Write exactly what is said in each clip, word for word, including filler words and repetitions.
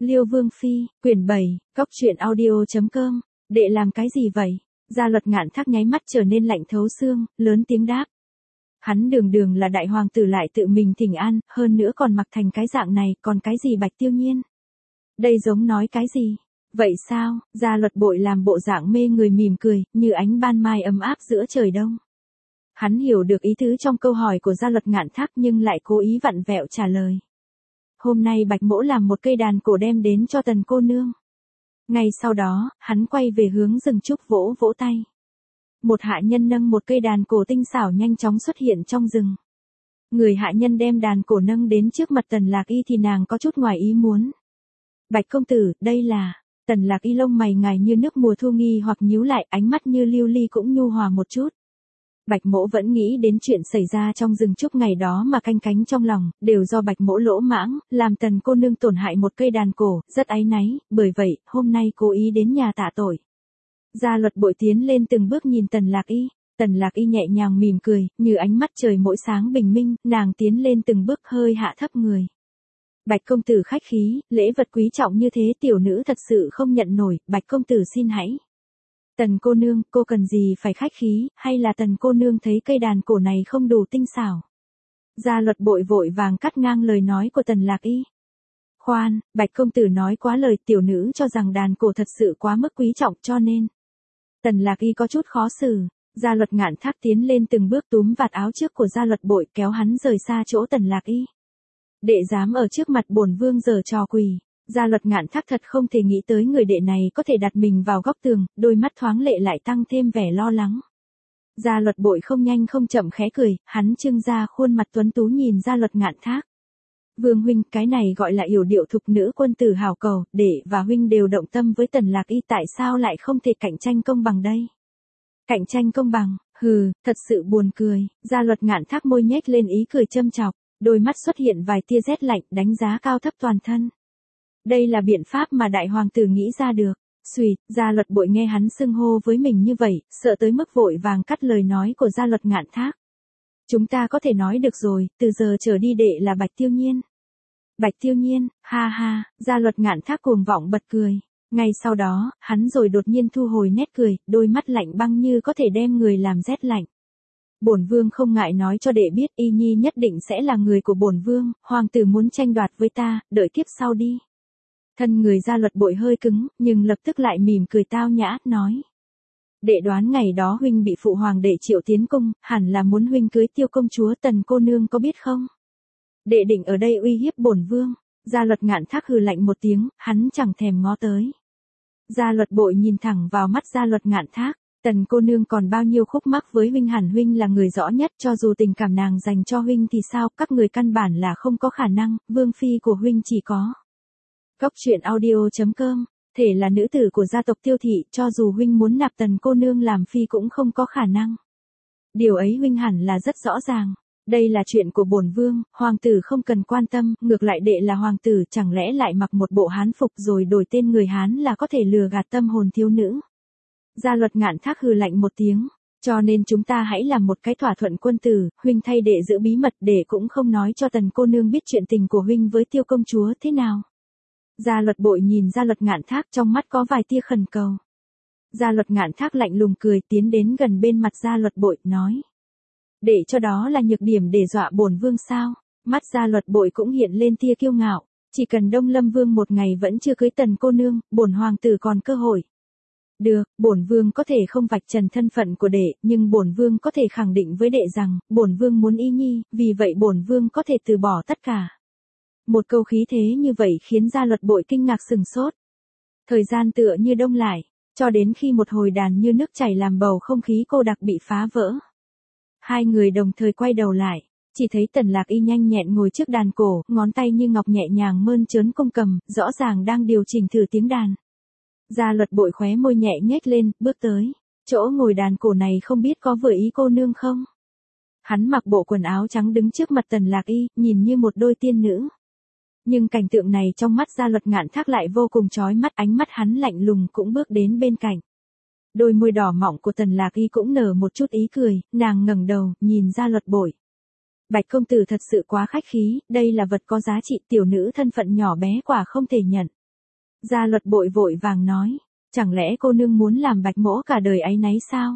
Liêu Vương Phi, quyển bảy, cóc truyện audio chấm com, đệ làm cái gì vậy? Gia Luật Ngạn Thác nháy mắt trở nên lạnh thấu xương, lớn tiếng đáp. Hắn đường đường là đại hoàng tử lại tự mình thỉnh an, hơn nữa còn mặc thành cái dạng này, còn cái gì Bạch Tiêu Nhiên? Đây giống nói cái gì? Vậy sao? Gia Luật Bội làm bộ dạng mê người mỉm cười, như ánh ban mai ấm áp giữa trời đông. Hắn hiểu được ý tứ trong câu hỏi của Gia Luật Ngạn Thác nhưng lại cố ý vặn vẹo trả lời. Hôm nay Bạch Mỗ làm một cây đàn cổ đem đến cho Tần cô nương. Ngay sau đó, hắn quay về hướng rừng trúc vỗ vỗ tay. Một hạ nhân nâng một cây đàn cổ tinh xảo nhanh chóng xuất hiện trong rừng. Người hạ nhân đem đàn cổ nâng đến trước mặt Tần Lạc Y thì nàng có chút ngoài ý muốn. Bạch công tử, đây là... Tần Lạc Y lông mày ngài như nước mùa thu nghi hoặc nhíu lại, ánh mắt như lưu ly cũng nhu hòa một chút. Bạch Mỗ vẫn nghĩ đến chuyện xảy ra trong rừng trúc ngày đó mà canh cánh trong lòng, đều do Bạch Mỗ lỗ mãng, làm Tần cô nương tổn hại một cây đàn cổ, rất áy náy, bởi vậy, hôm nay cố ý đến nhà tạ tội. Gia Luật Bội tiến lên từng bước nhìn Tần Lạc Y, Tần Lạc Y nhẹ nhàng mỉm cười, như ánh mắt trời mỗi sáng bình minh, nàng tiến lên từng bước hơi hạ thấp người. Bạch công tử khách khí, lễ vật quý trọng như thế tiểu nữ thật sự không nhận nổi, Bạch công tử xin hãy. Tần cô nương, cô cần gì phải khách khí, hay là Tần cô nương thấy cây đàn cổ này không đủ tinh xảo? Gia Luật Bội vội vàng cắt ngang lời nói của Tần Lạc Y. Khoan, Bạch công tử nói quá lời, tiểu nữ cho rằng đàn cổ thật sự quá mức quý trọng cho nên. Tần Lạc Y có chút khó xử, Gia Luật Ngạn Thác tiến lên từng bước túm vạt áo trước của Gia Luật Bội kéo hắn rời xa chỗ Tần Lạc Y. Đệ dám ở trước mặt bổn vương giở trò quỷ. Gia Luật Ngạn Thác thật không thể nghĩ tới người đệ này có thể đặt mình vào góc tường, đôi mắt thoáng lệ lại tăng thêm vẻ lo lắng. Gia Luật Bội không nhanh không chậm khẽ cười, hắn trưng ra khuôn mặt tuấn tú nhìn Gia Luật Ngạn Thác. Vương huynh, cái này gọi là yểu điệu thục nữ quân tử hảo cầu, đệ và huynh đều động tâm với Tần Lạc Y, tại sao lại không thể cạnh tranh công bằng đây? Cạnh tranh công bằng, hừ, thật sự buồn cười. Gia Luật Ngạn Thác môi nhếch lên ý cười châm chọc, đôi mắt xuất hiện vài tia rét lạnh, đánh giá cao thấp toàn thân. Đây là biện pháp mà đại hoàng tử nghĩ ra được. Xuy, Gia Luật Bội nghe hắn xưng hô với mình như vậy, sợ tới mức vội vàng cắt lời nói của Gia Luật Ngạn Thác. Chúng ta có thể nói được rồi, từ giờ trở đi đệ là Bạch Tiêu Nhiên. Bạch Tiêu Nhiên, ha ha, Gia Luật Ngạn Thác cuồng vọng bật cười. Ngay sau đó, hắn rồi đột nhiên thu hồi nét cười, đôi mắt lạnh băng như có thể đem người làm rét lạnh. Bổn vương không ngại nói cho đệ biết, Y Nhi nhất định sẽ là người của bổn vương, hoàng tử muốn tranh đoạt với ta, đợi kiếp sau đi. Thân người Gia Luật Bội hơi cứng, nhưng lập tức lại mỉm cười tao nhã, nói. Đệ đoán ngày đó huynh bị phụ hoàng đệ triệu tiến cung, hẳn là muốn huynh cưới Tiêu công chúa, Tần cô nương có biết không? Đệ định ở đây uy hiếp bổn vương. Gia Luật Ngạn Thác hừ lạnh một tiếng, hắn chẳng thèm ngó tới. Gia Luật Bội nhìn thẳng vào mắt Gia Luật Ngạn Thác. Tần cô nương còn bao nhiêu khúc mắc với huynh, hẳn huynh là người rõ nhất, cho dù tình cảm nàng dành cho huynh thì sao, các người căn bản là không có khả năng, vương phi của huynh chỉ có. Cóc truyện audio chấm com, thể là nữ tử của gia tộc Tiêu thị, cho dù huynh muốn nạp Tần cô nương làm phi cũng không có khả năng. Điều ấy huynh hẳn là rất rõ ràng. Đây là chuyện của bổn vương, hoàng tử không cần quan tâm, ngược lại đệ là hoàng tử, chẳng lẽ lại mặc một bộ hán phục rồi đổi tên người Hán là có thể lừa gạt tâm hồn thiếu nữ. Gia Luật Ngạn Thác hừ lạnh một tiếng, cho nên chúng ta hãy làm một cái thỏa thuận quân tử, huynh thay đệ giữ bí mật, đệ cũng không nói cho Tần cô nương biết chuyện tình của huynh với Tiêu công chúa, thế nào? Gia Luật Bội nhìn Gia Luật Ngạn Thác, trong mắt có vài tia khẩn cầu. Gia Luật Ngạn Thác lạnh lùng cười, tiến đến gần bên mặt Gia Luật Bội, nói. Để cho đó là nhược điểm để dọa bổn vương sao? Mắt Gia Luật Bội cũng hiện lên tia kiêu ngạo, chỉ cần Đông Lâm vương một ngày vẫn chưa cưới Tần cô nương, bổn hoàng tử còn cơ hội. Được, bổn vương có thể không vạch trần thân phận của đệ, nhưng bổn vương có thể khẳng định với đệ rằng, bổn vương muốn Y Nhi, vì vậy bổn vương có thể từ bỏ tất cả. Một câu khí thế như vậy khiến Gia Luật Bội kinh ngạc sừng sốt. Thời gian tựa như đông lại, cho đến khi một hồi đàn như nước chảy làm bầu không khí cô đặc bị phá vỡ. Hai người đồng thời quay đầu lại, chỉ thấy Tần Lạc Y nhanh nhẹn ngồi trước đàn cổ, ngón tay như ngọc nhẹ nhàng mơn trớn cung cầm, rõ ràng đang điều chỉnh thử tiếng đàn. Gia Luật Bội khóe môi nhẹ nhếch lên, bước tới. Chỗ ngồi đàn cổ này không biết có vừa ý cô nương không? Hắn mặc bộ quần áo trắng đứng trước mặt Tần Lạc Y, nhìn như một đôi tiên nữ. Nhưng cảnh tượng này trong mắt Gia Luật Ngạn Thác lại vô cùng chói mắt, ánh mắt hắn lạnh lùng cũng bước đến bên cạnh. Đôi môi đỏ mọng của Tần Lạc Y cũng nở một chút ý cười, nàng ngẩng đầu, nhìn Gia Luật Bội. Bạch công tử thật sự quá khách khí, đây là vật có giá trị, tiểu nữ thân phận nhỏ bé quả không thể nhận. Gia luật bội vội vàng nói, chẳng lẽ cô nương muốn làm bạch mỗ cả đời áy náy sao?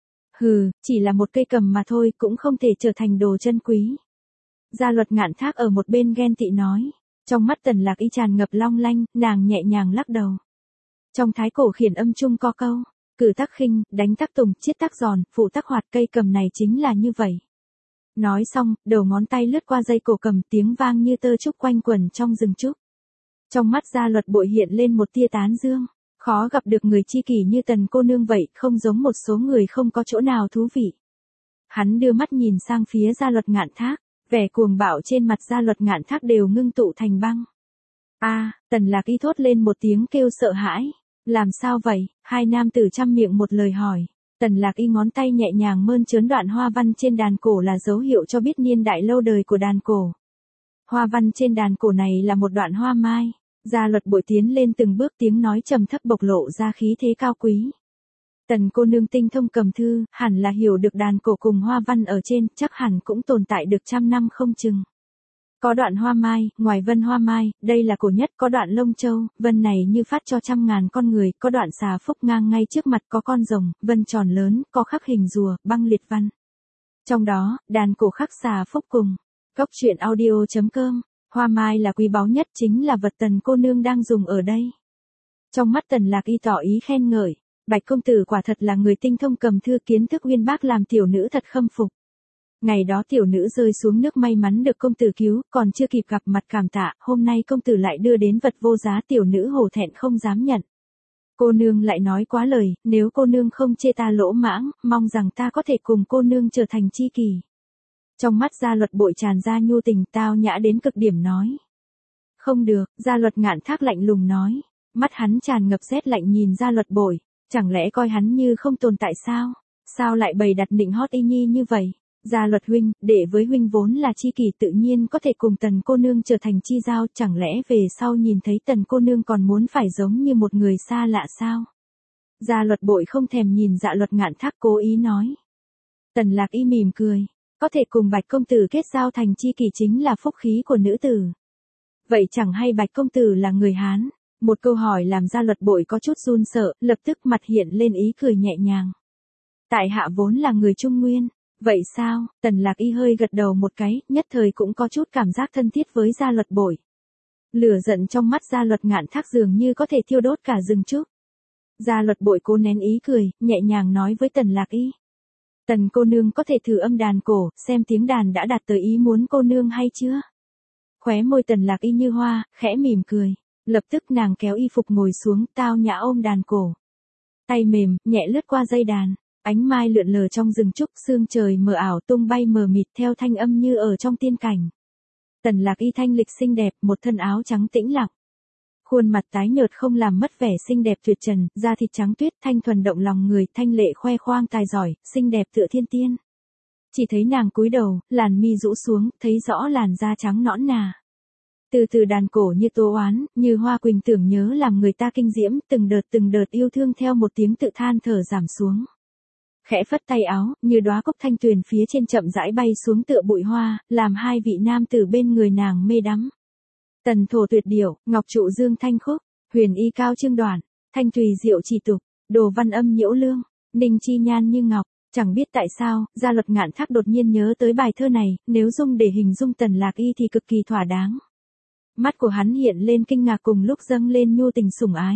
Hừ, chỉ là một cây cầm mà thôi cũng không thể trở thành đồ chân quý. Gia luật ngạn thác ở một bên ghen tị nói. Trong mắt Tần Lạc Y tràn ngập long lanh, nàng nhẹ nhàng lắc đầu. Trong thái cổ khiển âm chung có câu, cử tác khinh, đánh tác tùng, chiết tác giòn, phụ tác hoạt, cây cầm này chính là như vậy. Nói xong, đầu ngón tay lướt qua dây cổ cầm, tiếng vang như tơ trúc quanh quẩn trong rừng trúc. Trong mắt Gia luật bội hiện lên một tia tán dương, khó gặp được người chi kỷ như Tần cô nương vậy, không giống một số người không có chỗ nào thú vị. Hắn đưa mắt nhìn sang phía Gia luật ngạn thác, vẻ cuồng bạo trên mặt Gia luật ngạn thác đều ngưng tụ thành băng. A, à, Tần Lạc Y thốt lên một tiếng kêu sợ hãi. Làm sao vậy? Hai nam tử trăm miệng một lời hỏi. Tần Lạc Y ngón tay nhẹ nhàng mơn trớn đoạn hoa văn trên đàn cổ là dấu hiệu cho biết niên đại lâu đời của đàn cổ. Hoa văn trên đàn cổ này là một đoạn hoa mai. Gia luật bội tiến lên từng bước, tiếng nói trầm thấp bộc lộ ra khí thế cao quý. Tần cô nương tinh thông cầm thư, hẳn là hiểu được đàn cổ cùng hoa văn ở trên, chắc hẳn cũng tồn tại được trăm năm không chừng. Có đoạn hoa mai, ngoài vân hoa mai, đây là cổ nhất, có đoạn lông châu, vân này như phát cho trăm ngàn con người, có đoạn xà phúc ngang ngay trước mặt, có con rồng, vân tròn lớn, có khắc hình rùa, băng liệt văn. Trong đó, đàn cổ khắc xà phúc cùng. Cốc truyện audio chấm com, hoa mai là quý báu nhất, chính là vật Tần cô nương đang dùng ở đây. Trong mắt Tần Lạc Y tỏ ý khen ngợi, Bạch công tử quả thật là người tinh thông cầm thư, kiến thức uyên bác, làm tiểu nữ thật khâm phục. Ngày đó tiểu nữ rơi xuống nước may mắn được công tử cứu, còn chưa kịp gặp mặt cảm tạ, hôm nay công tử lại đưa đến vật vô giá, tiểu nữ hổ thẹn không dám nhận. Cô nương lại nói quá lời, nếu cô nương không chê ta lỗ mãng, mong rằng ta có thể cùng cô nương trở thành tri kỷ. Trong mắt Gia luật bội tràn ra nhu tình, tao nhã đến cực điểm nói. Không được, Gia luật ngạn thác lạnh lùng nói. Mắt hắn tràn ngập rét lạnh nhìn Gia luật bội, chẳng lẽ coi hắn như không tồn tại sao? Sao lại bày đặt nịnh hót y nhi như vậy? Gia luật huynh, đệ với huynh vốn là chi kỷ, tự nhiên có thể cùng Tần cô nương trở thành chi giao, chẳng lẽ về sau nhìn thấy Tần cô nương còn muốn phải giống như một người xa lạ sao? Gia luật bội không thèm nhìn Dạ luật ngạn thác, cố ý nói. Tần Lạc Y mỉm cười, có thể cùng Bạch công tử kết giao thành chi kỷ chính là phúc khí của nữ tử. Vậy chẳng hay Bạch công tử là người Hán? Một câu hỏi làm Gia luật bội có chút run sợ, lập tức mặt hiện lên ý cười nhẹ nhàng. Tại hạ vốn là người Trung Nguyên. Vậy sao? Tần Lạc Y hơi gật đầu một cái, nhất thời cũng có chút cảm giác thân thiết với Gia luật bội. Lửa giận trong mắt Gia luật ngạn thác dường như có thể thiêu đốt cả rừng trúc. Gia luật bội cố nén ý cười, nhẹ nhàng nói với Tần Lạc Y. Tần cô nương có thể thử âm đàn cổ, xem tiếng đàn đã đạt tới ý muốn cô nương hay chưa? Khóe môi Tần Lạc Y như hoa, khẽ mỉm cười. Lập tức nàng kéo y phục ngồi xuống, tao nhã ôm đàn cổ. Tay mềm, nhẹ lướt qua dây đàn. Ánh mai lượn lờ trong rừng trúc, sương trời mờ ảo tung bay mờ mịt theo thanh âm như ở trong tiên cảnh. Tần Lạc Y thanh lịch xinh đẹp, một thân áo trắng tĩnh lặng. Khuôn mặt tái nhợt không làm mất vẻ xinh đẹp tuyệt trần, da thịt trắng tuyết, thanh thuần động lòng người, thanh lệ khoe khoang tài giỏi, xinh đẹp tựa thiên tiên. Chỉ thấy nàng cúi đầu, làn mi rũ xuống, thấy rõ làn da trắng nõn nà. Từ từ đàn cổ như tố oán, như hoa quỳnh tưởng nhớ làm người ta kinh diễm, từng đợt từng đợt yêu thương theo một tiếng tự than thở giảm xuống. Khẽ phất tay áo, như đóa cúc thanh tuyền phía trên chậm rãi bay xuống tựa bụi hoa, làm hai vị nam tử bên người nàng mê đắm. Tần thổ tuyệt điểu, ngọc trụ dương thanh khúc, huyền y cao chương đoạn, thanh tùy diệu chỉ tục, đồ văn âm nhiễu lương, ninh chi nhan như ngọc. Chẳng biết tại sao, Gia luật ngạn thác đột nhiên nhớ tới bài thơ này, nếu dung để hình dung Tần Lạc Y thì cực kỳ thỏa đáng. Mắt của hắn hiện lên kinh ngạc cùng lúc dâng lên nhu tình sủng ái.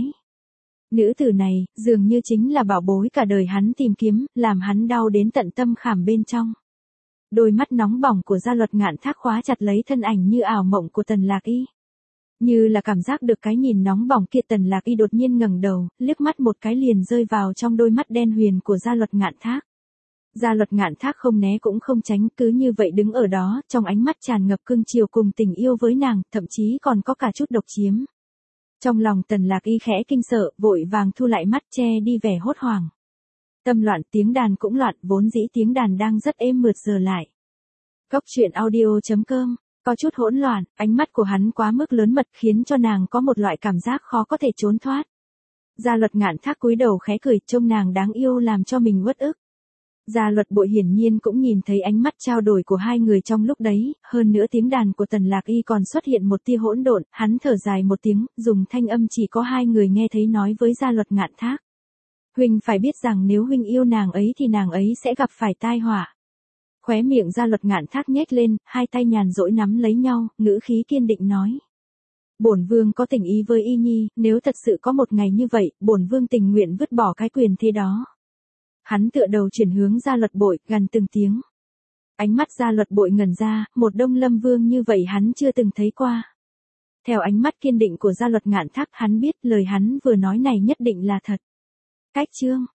Nữ tử này, dường như chính là bảo bối cả đời hắn tìm kiếm, làm hắn đau đến tận tâm khảm bên trong. Đôi mắt nóng bỏng của Gia luật ngạn thác khóa chặt lấy thân ảnh như ảo mộng của Tần Lạc Y. Như là cảm giác được cái nhìn nóng bỏng kia, Tần Lạc Y đột nhiên ngẩng đầu, liếc mắt một cái liền rơi vào trong đôi mắt đen huyền của Gia luật ngạn thác. Gia luật ngạn thác không né cũng không tránh, cứ như vậy đứng ở đó, trong ánh mắt tràn ngập cưng chiều cùng tình yêu với nàng, thậm chí còn có cả chút độc chiếm. Trong lòng Tần Lạc Y khẽ kinh sợ, vội vàng thu lại mắt, che đi vẻ hốt hoảng. Tâm loạn, tiếng đàn cũng loạn, vốn dĩ tiếng đàn đang rất êm mượt giờ lại. Cốc truyện audio chấm com, có chút hỗn loạn, ánh mắt của hắn quá mức lớn mật khiến cho nàng có một loại cảm giác khó có thể trốn thoát. Gia luật ngạn thác cúi đầu khẽ cười, trông nàng đáng yêu làm cho mình uất ức. Gia luật bội hiển nhiên cũng nhìn thấy ánh mắt trao đổi của hai người trong lúc đấy, hơn nữa tiếng đàn của Tần Lạc Y còn xuất hiện một tia hỗn độn, hắn thở dài một tiếng, dùng thanh âm chỉ có hai người nghe thấy nói với Gia luật Ngạn Thác. Huynh phải biết rằng nếu huynh yêu nàng ấy thì nàng ấy sẽ gặp phải tai họa. Khóe miệng Gia luật Ngạn Thác nhếch lên, hai tay nhàn rỗi nắm lấy nhau, ngữ khí kiên định nói. Bổn vương có tình ý với Y Nhi, nếu thật sự có một ngày như vậy, bổn vương tình nguyện vứt bỏ cái quyền thế đó. Hắn tựa đầu chuyển hướng Gia luật bội, gần từng tiếng. Ánh mắt Gia luật bội ngẩn ra, một Đông Lâm Vương như vậy hắn chưa từng thấy qua. Theo ánh mắt kiên định của Gia luật Ngạn Thác, hắn biết lời hắn vừa nói này nhất định là thật. Cách chương